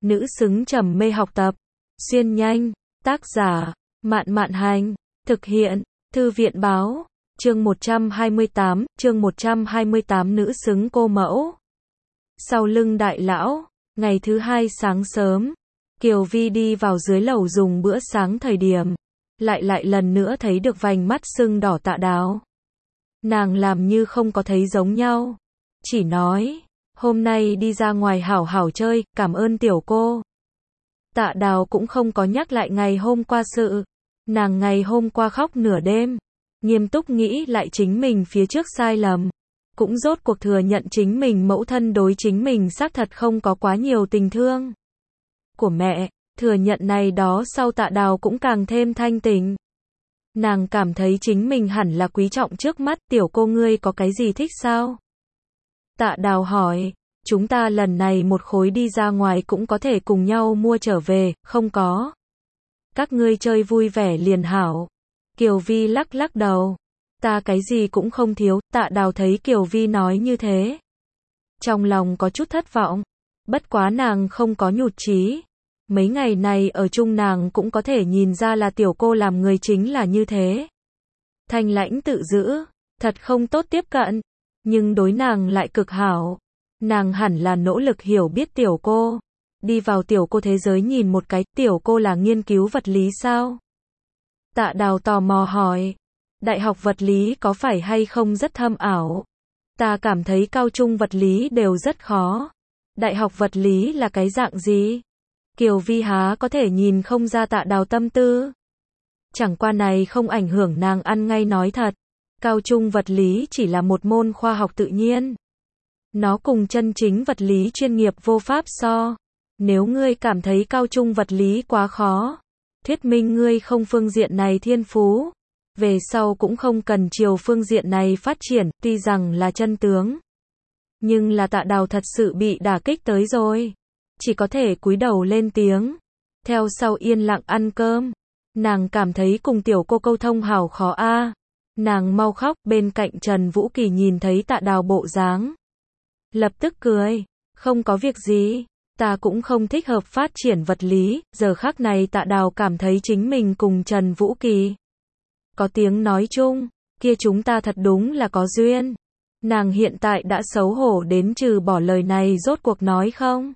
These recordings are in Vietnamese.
nữ xứng trầm mê học tập. Xuyên nhanh, tác giả, Mạn Mạn Hành, thực hiện, Thư viện Báo, chương 128, nữ xứng cô mẫu. Sau lưng đại lão, ngày thứ hai sáng sớm, Kiều Vi đi vào dưới lầu dùng bữa sáng thời điểm, lại lần nữa thấy được vành mắt sưng đỏ Tạ Đào. Nàng làm như không có thấy giống nhau, chỉ nói, hôm nay đi ra ngoài hảo hảo chơi, cảm ơn tiểu cô. Tạ Đào cũng không có nhắc lại ngày hôm qua sự, nàng ngày hôm qua khóc nửa đêm, nghiêm túc nghĩ lại chính mình phía trước sai lầm, cũng rốt cuộc thừa nhận chính mình mẫu thân đối chính mình xác thật không có quá nhiều tình thương của mẹ, thừa nhận này đó sau Tạ Đào cũng càng thêm thanh tình. Nàng cảm thấy chính mình hẳn là quý trọng trước mắt, tiểu cô ngươi có cái gì thích sao? Tạ Đào hỏi, chúng ta lần này một khối đi ra ngoài cũng có thể cùng nhau mua trở về, không có. Các ngươi chơi vui vẻ liền hảo. Kiều Vi lắc đầu. Ta cái gì cũng không thiếu, Tạ Đào thấy Kiều Vi nói như thế. Trong lòng có chút thất vọng. Bất quá nàng không có nhụt chí. Mấy ngày này ở chung nàng cũng có thể nhìn ra là tiểu cô làm người chính là như thế. Thanh lãnh tự giữ, thật không tốt tiếp cận, nhưng đối nàng lại cực hảo. Nàng hẳn là nỗ lực hiểu biết tiểu cô. Đi vào tiểu cô thế giới nhìn một cái, tiểu cô là nghiên cứu vật lý sao? Tạ Đào tò mò hỏi, đại học vật lý có phải hay không rất thâm ảo? Ta cảm thấy cao trung vật lý đều rất khó. Đại học vật lý là cái dạng gì? Kiều Vi há có thể nhìn không ra Tạ Đào tâm tư. Chẳng qua này không ảnh hưởng nàng ăn ngay nói thật. Cao trung vật lý chỉ là một môn khoa học tự nhiên. Nó cùng chân chính vật lý chuyên nghiệp vô pháp so. Nếu ngươi cảm thấy cao trung vật lý quá khó, thuyết minh ngươi không phương diện này thiên phú. Về sau cũng không cần chiều phương diện này phát triển, tuy rằng là chân tướng. Nhưng là Tạ Đào thật sự bị đả kích tới rồi. Chỉ có thể cúi đầu lên tiếng. Theo sau yên lặng ăn cơm. Nàng cảm thấy cùng tiểu cô câu thông hảo khó a. Nàng mau khóc, bên cạnh Trần Vũ Kỳ nhìn thấy Tạ Đào bộ dáng. Lập tức cười, không có việc gì, ta cũng không thích hợp phát triển vật lý, giờ khắc này Tạ Đào cảm thấy chính mình cùng Trần Vũ Kỳ có tiếng nói chung, kia chúng ta thật đúng là có duyên. Nàng hiện tại đã xấu hổ đến trừ bỏ lời này rốt cuộc nói không.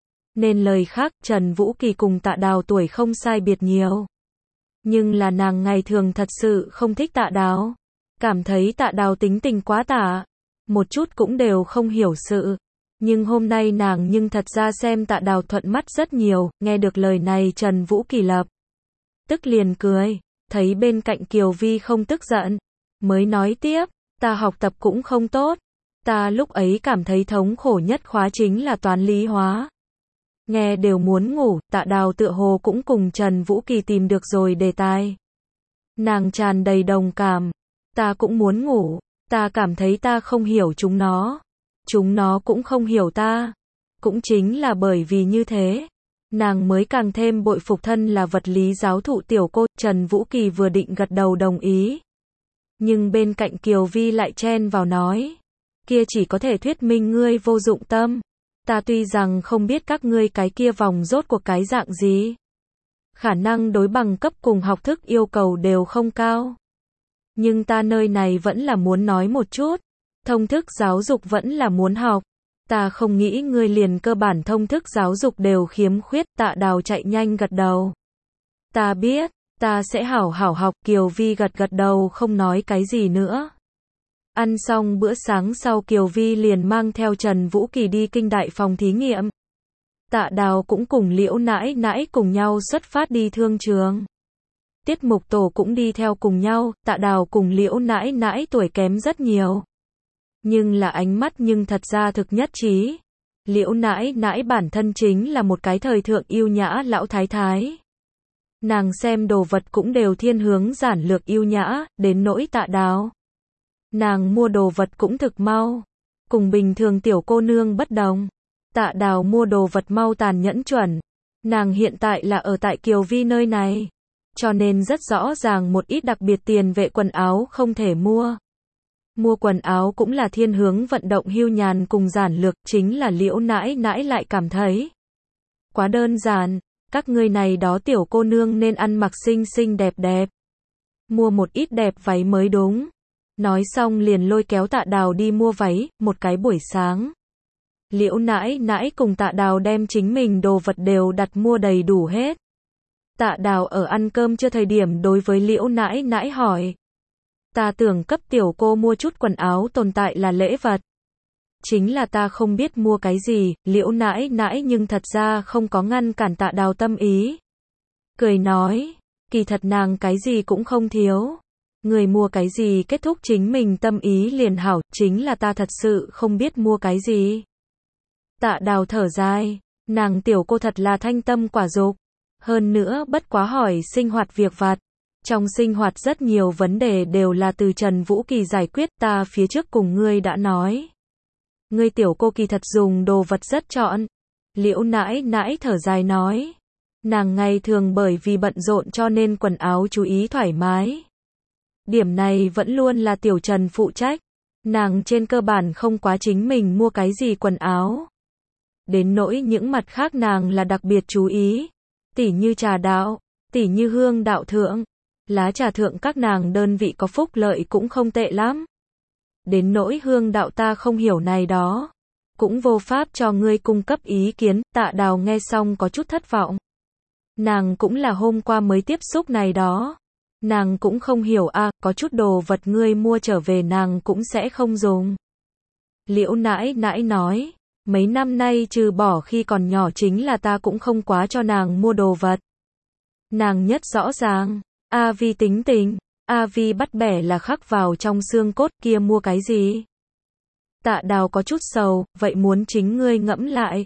Nên lời khác, Trần Vũ Kỳ cùng Tạ Đào tuổi không sai biệt nhiều. Nhưng là nàng ngày thường thật sự không thích Tạ Đào. Cảm thấy Tạ Đào tính tình quá tả. Một chút cũng đều không hiểu sự. Nhưng hôm nay nàng nhưng thật ra xem Tạ Đào thuận mắt rất nhiều. Nghe được lời này Trần Vũ Kỳ lập tức liền cười. Thấy bên cạnh Kiều Vi không tức giận. Mới nói tiếp, ta học tập cũng không tốt. Ta lúc ấy cảm thấy thống khổ nhất khóa chính là toán lý hóa. Nghe đều muốn ngủ, Tạ Đào tựa hồ cũng cùng Trần Vũ Kỳ tìm được rồi đề tài. Nàng tràn đầy đồng cảm. Ta cũng muốn ngủ, ta cảm thấy ta không hiểu chúng nó cũng không hiểu ta. Cũng chính là bởi vì như thế, nàng mới càng thêm bội phục thân là vật lý giáo thụ tiểu cô. Trần Vũ Kỳ vừa định gật đầu đồng ý. Nhưng bên cạnh Kiều Vi lại chen vào nói, kia chỉ có thể thuyết minh ngươi vô dụng tâm. Ta tuy rằng không biết các ngươi cái kia vòng rốt cuộc cái dạng gì. Khả năng đối bằng cấp cùng học thức yêu cầu đều không cao. Nhưng ta nơi này vẫn là muốn nói một chút. Thông thức giáo dục vẫn là muốn học. Ta không nghĩ ngươi liền cơ bản thông thức giáo dục đều khiếm khuyết. Tạ Đào chạy nhanh gật đầu. Ta biết, ta sẽ hảo hảo học. Kiều Vi gật đầu không nói cái gì nữa. Ăn xong bữa sáng sau Kiều Vi liền mang theo Trần Vũ Kỳ đi kinh đại phòng thí nghiệm. Tạ Đào cũng cùng Liễu nãi nãi cùng nhau xuất phát đi thương trường. Tiết mục tổ cũng đi theo cùng nhau, Tạ Đào cùng Liễu nãi nãi tuổi kém rất nhiều. Nhưng là ánh mắt nhưng thật ra thực nhất trí. Liễu nãi nãi bản thân chính là một cái thời thượng yêu nhã lão thái thái. Nàng xem đồ vật cũng đều thiên hướng giản lược yêu nhã, đến nỗi Tạ Đào. Nàng mua đồ vật cũng thực mau. Cùng bình thường tiểu cô nương bất đồng. Tạ Đào mua đồ vật mau tàn nhẫn chuẩn. Nàng hiện tại là ở tại Kiều Vi nơi này. Cho nên rất rõ ràng một ít đặc biệt tiền vệ quần áo không thể mua. Mua quần áo cũng là thiên hướng vận động hưu nhàn cùng giản lược, chính là Liễu nãi nãi lại cảm thấy. Quá đơn giản, các ngươi này đó tiểu cô nương nên ăn mặc xinh xinh đẹp đẹp. Mua một ít đẹp váy mới đúng. Nói xong liền lôi kéo Tạ Đào đi mua váy, một cái buổi sáng. Liễu nãi nãi cùng Tạ Đào đem chính mình đồ vật đều đặt mua đầy đủ hết. Tạ Đào ở ăn cơm chưa thời điểm đối với Liễu nãi nãi hỏi. Ta tưởng cấp tiểu cô mua chút quần áo tồn tại là lễ vật. Chính là ta không biết mua cái gì, Liễu nãi nãi nhưng thật ra không có ngăn cản Tạ Đào tâm ý. Cười nói, kỳ thật nàng cái gì cũng không thiếu. Người mua cái gì kết thúc chính mình tâm ý liền hảo, chính là ta thật sự không biết mua cái gì. Tạ Đào thở dài, nàng tiểu cô thật là thanh tâm quả dục. Hơn nữa bất quá hỏi sinh hoạt việc vặt. Trong sinh hoạt rất nhiều vấn đề đều là từ Trần Vũ Kỳ giải quyết, ta phía trước cùng ngươi đã nói. Ngươi tiểu cô kỳ thật dùng đồ vật rất chọn. Liễu nãi nãi thở dài nói. Nàng ngày thường bởi vì bận rộn cho nên quần áo chú ý thoải mái. Điểm này vẫn luôn là tiểu Trần phụ trách. Nàng trên cơ bản không quá chính mình mua cái gì quần áo. Đến nỗi những mặt khác nàng là đặc biệt chú ý. Tỉ như trà đạo, tỉ như hương đạo thượng. Lá trà thượng các nàng đơn vị có phúc lợi cũng không tệ lắm. Đến nỗi hương đạo ta không hiểu này đó. Cũng vô pháp cho ngươi cung cấp ý kiến, Tạ Đào nghe xong có chút thất vọng. Nàng cũng là hôm qua mới tiếp xúc này đó. Nàng cũng không hiểu có chút đồ vật ngươi mua trở về nàng cũng sẽ không dùng. Liễu nãi nãi nói, mấy năm nay trừ bỏ khi còn nhỏ chính là ta cũng không quá cho nàng mua đồ vật. Nàng nhất rõ ràng, A Vi tính tình, A Vi bắt bẻ là khắc vào trong xương cốt kia mua cái gì. Tạ Đào có chút sầu, vậy muốn chính ngươi ngẫm lại.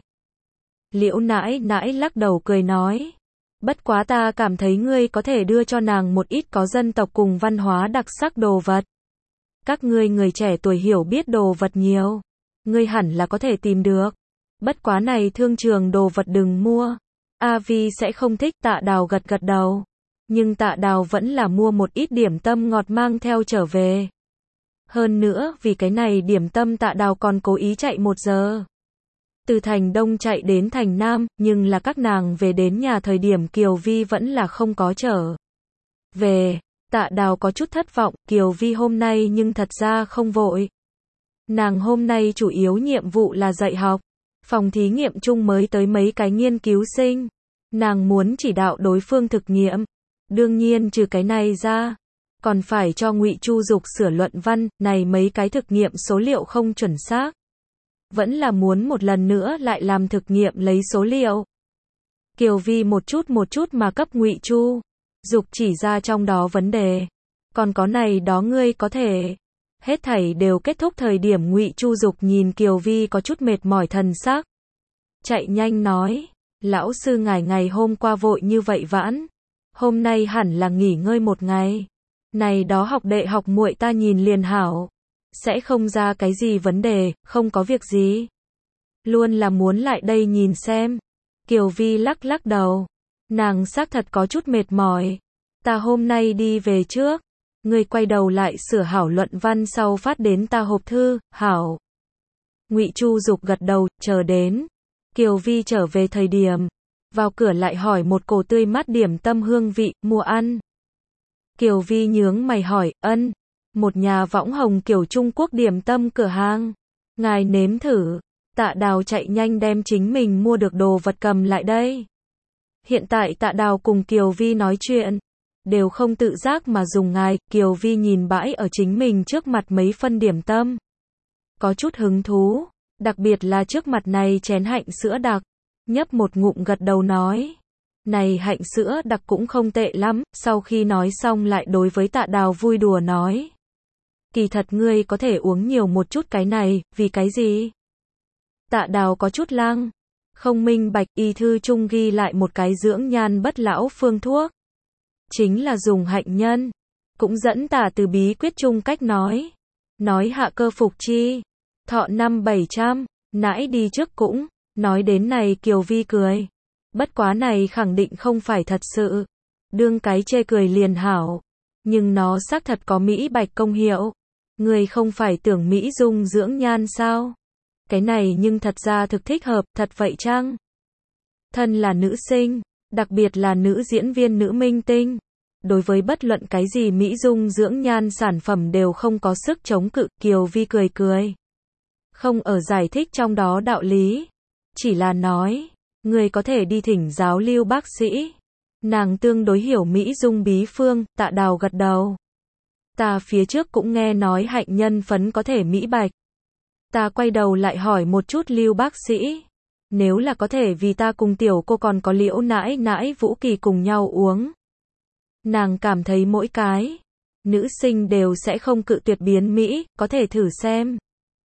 Liễu nãi nãi lắc đầu cười nói. Bất quá ta cảm thấy ngươi có thể đưa cho nàng một ít có dân tộc cùng văn hóa đặc sắc đồ vật. Các ngươi người trẻ tuổi hiểu biết đồ vật nhiều. Ngươi hẳn là có thể tìm được. Bất quá này thương trường đồ vật đừng mua. A Vi sẽ không thích. Tạ Đào gật gật đầu. Nhưng Tạ Đào vẫn là mua một ít điểm tâm ngọt mang theo trở về. Hơn nữa, vì cái này điểm tâm Tạ Đào còn cố ý chạy 1 giờ. Từ thành Đông chạy đến thành Nam, nhưng là các nàng về đến nhà thời điểm Kiều Vi vẫn là không có trở về. Tạ Đào có chút thất vọng, Kiều Vi hôm nay nhưng thật ra không vội. Nàng hôm nay chủ yếu nhiệm vụ là dạy học. Phòng thí nghiệm chung mới tới mấy cái nghiên cứu sinh. Nàng muốn chỉ đạo đối phương thực nghiệm. Đương nhiên trừ cái này ra, còn phải cho Ngụy Chu Dục sửa luận văn, này mấy cái thực nghiệm số liệu không chuẩn xác. Vẫn là muốn một lần nữa lại làm thực nghiệm lấy số liệu. Kiều Vi một chút mà cấp Ngụy Chu Dục chỉ ra trong đó vấn đề. Còn có này đó ngươi có thể. Hết thảy đều kết thúc thời điểm Ngụy Chu Dục nhìn Kiều Vi có chút mệt mỏi thần sắc. Chạy nhanh nói, lão sư ngài ngày hôm qua vội như vậy vãn. Hôm nay hẳn là nghỉ ngơi một ngày. Này đó học đệ học muội ta nhìn liền hảo. Sẽ không ra cái gì vấn đề, không có việc gì. Luôn là muốn lại đây nhìn xem. Kiều Vi lắc lắc đầu. Nàng xác thật có chút mệt mỏi. Ta hôm nay đi về trước. Ngươi quay đầu lại sửa hảo luận văn sau phát đến ta hộp thư, hảo. Ngụy Chu Dục gật đầu, chờ đến. Kiều Vi trở về thời điểm. Vào cửa lại hỏi một cổ tươi mát điểm tâm hương vị, mua ăn. Kiều Vi nhướng mày hỏi, một nhà võng hồng kiểu Trung Quốc điểm tâm cửa hàng. Ngài nếm thử. Tạ Đào chạy nhanh đem chính mình mua được đồ vật cầm lại đây. Hiện tại Tạ Đào cùng Kiều Vi nói chuyện. Đều không tự giác mà dùng ngài. Kiều Vi nhìn bãi ở chính mình trước mặt mấy phân điểm tâm. Có chút hứng thú. Đặc biệt là trước mặt này chén hạnh sữa đặc. Nhấp một ngụm gật đầu nói. Này hạnh sữa đặc cũng không tệ lắm. Sau khi nói xong lại đối với Tạ Đào vui đùa nói. Kỳ thật ngươi có thể uống nhiều một chút cái này, vì cái gì? Tạ Đào có chút lăng. Không minh bạch, y thư chung ghi lại một cái dưỡng nhan bất lão phương thuốc. Chính là dùng hạnh nhân. Cũng dẫn tả từ bí quyết chung cách nói. Nói hạ cơ phục chi. Thọ năm 700, nãi đi trước cũng. Nói đến này Kiều Vi cười. Bất quá này khẳng định không phải thật sự. Đương cái chê cười liền hảo. Nhưng nó xác thật có mỹ bạch công hiệu. Người không phải tưởng mỹ dung dưỡng nhan sao? Cái này nhưng thật ra thực thích hợp, thật vậy chăng? Thân là nữ sinh, đặc biệt là nữ diễn viên nữ minh tinh. Đối với bất luận cái gì mỹ dung dưỡng nhan sản phẩm đều không có sức chống cự, Kiều Vi cười cười. Không ở giải thích trong đó đạo lý. Chỉ là nói, người có thể đi thỉnh giáo Lưu bác sĩ. Nàng tương đối hiểu mỹ dung bí phương, Tạ Đào gật đầu. Ta phía trước cũng nghe nói hạnh nhân phấn có thể mỹ bạch. Ta quay đầu lại hỏi một chút Lưu bác sĩ. Nếu là có thể vì ta cùng tiểu cô còn có Liễu nãi nãi Vũ Kỳ cùng nhau uống. Nàng cảm thấy mỗi cái nữ sinh đều sẽ không cự tuyệt biến mỹ, có thể thử xem.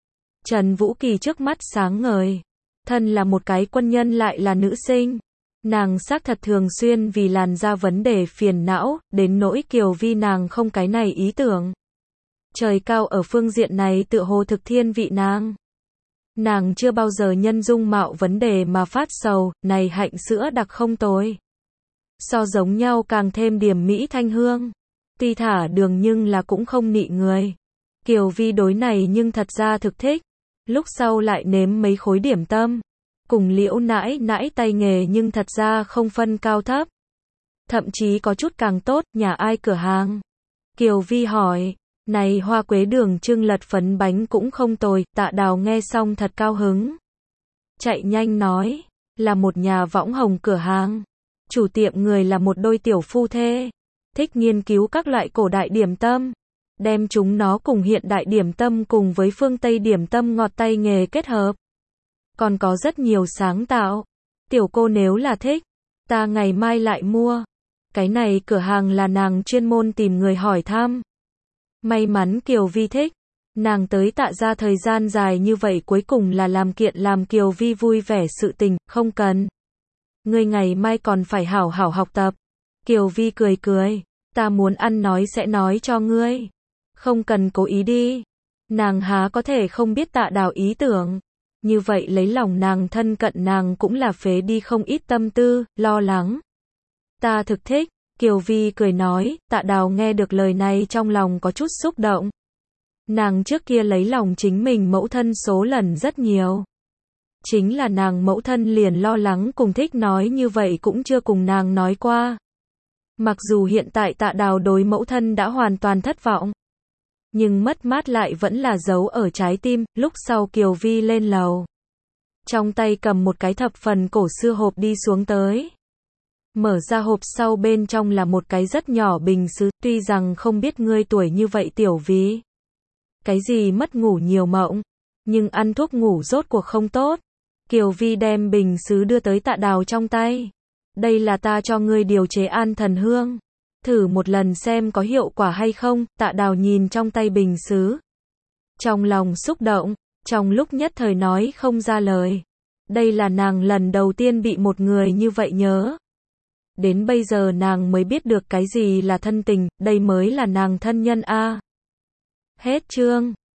Trần Vũ Kỳ trước mắt sáng ngời. Thân là một cái quân nhân lại là nữ sinh. Nàng xác thật thường xuyên vì làn da vấn đề phiền não, đến nỗi Kiều Vi nàng không cái này ý tưởng. Trời cao ở phương diện này tựa hồ thực thiên vị nàng. Nàng chưa bao giờ nhân dung mạo vấn đề mà phát sầu, này hạnh sữa đặc không tồi. So giống nhau càng thêm điểm mỹ thanh hương. Tuy thả đường nhưng là cũng không nị người. Kiều Vi đối này nhưng thật ra thực thích. Lúc sau lại nếm mấy khối điểm tâm. Cùng Liễu nãi nãi tay nghề nhưng thật ra không phân cao thấp. Thậm chí có chút càng tốt, nhà ai cửa hàng. Kiều Vi hỏi, này hoa quế đường trưng lật phấn bánh cũng không tồi, Tạ Đào nghe xong thật cao hứng. Chạy nhanh nói, là một nhà võng hồng cửa hàng. Chủ tiệm người là một đôi tiểu phu thê. Thích nghiên cứu các loại cổ đại điểm tâm. Đem chúng nó cùng hiện đại điểm tâm cùng với phương Tây điểm tâm ngọt tay nghề kết hợp. Còn có rất nhiều sáng tạo. Tiểu cô nếu là thích, ta ngày mai lại mua. Cái này cửa hàng là nàng chuyên môn tìm người hỏi thăm. May mắn Kiều Vi thích. Nàng tới Tạ gia thời gian dài như vậy cuối cùng là làm kiện làm Kiều Vi vui vẻ sự tình, không cần. Ngươi ngày mai còn phải hảo hảo học tập. Kiều Vi cười cười, ta muốn ăn nói sẽ nói cho ngươi. Không cần cố ý đi. Nàng há có thể không biết Tạ Đào ý tưởng. Như vậy lấy lòng nàng thân cận nàng cũng là phế đi không ít tâm tư, lo lắng. Ta thực thích. Kiều Vi cười nói, Tạ Đào nghe được lời này trong lòng có chút xúc động. Nàng trước kia lấy lòng chính mình mẫu thân số lần rất nhiều. Chính là nàng mẫu thân liền lo lắng cùng thích nói như vậy cũng chưa cùng nàng nói qua. Mặc dù hiện tại Tạ Đào đối mẫu thân đã hoàn toàn thất vọng. Nhưng mất mát lại vẫn là giấu ở trái tim, lúc sau Kiều Vi lên lầu. Trong tay cầm một cái thập phần cổ xưa hộp đi xuống tới. Mở ra hộp sau bên trong là một cái rất nhỏ bình sứ, tuy rằng không biết ngươi tuổi như vậy Tiểu Vi. Cái gì mất ngủ nhiều mộng, nhưng ăn thuốc ngủ rốt cuộc không tốt. Kiều Vi đem bình sứ đưa tới Tạ Đào trong tay. Đây là ta cho ngươi điều chế an thần hương. Thử một lần xem có hiệu quả hay không, Tạ Đào nhìn trong tay bình sứ. Trong lòng xúc động, trong lúc nhất thời nói không ra lời. Đây là nàng lần đầu tiên bị một người như vậy nhớ. Đến bây giờ nàng mới biết được cái gì là thân tình, đây mới là nàng thân nhân a. Hết chương.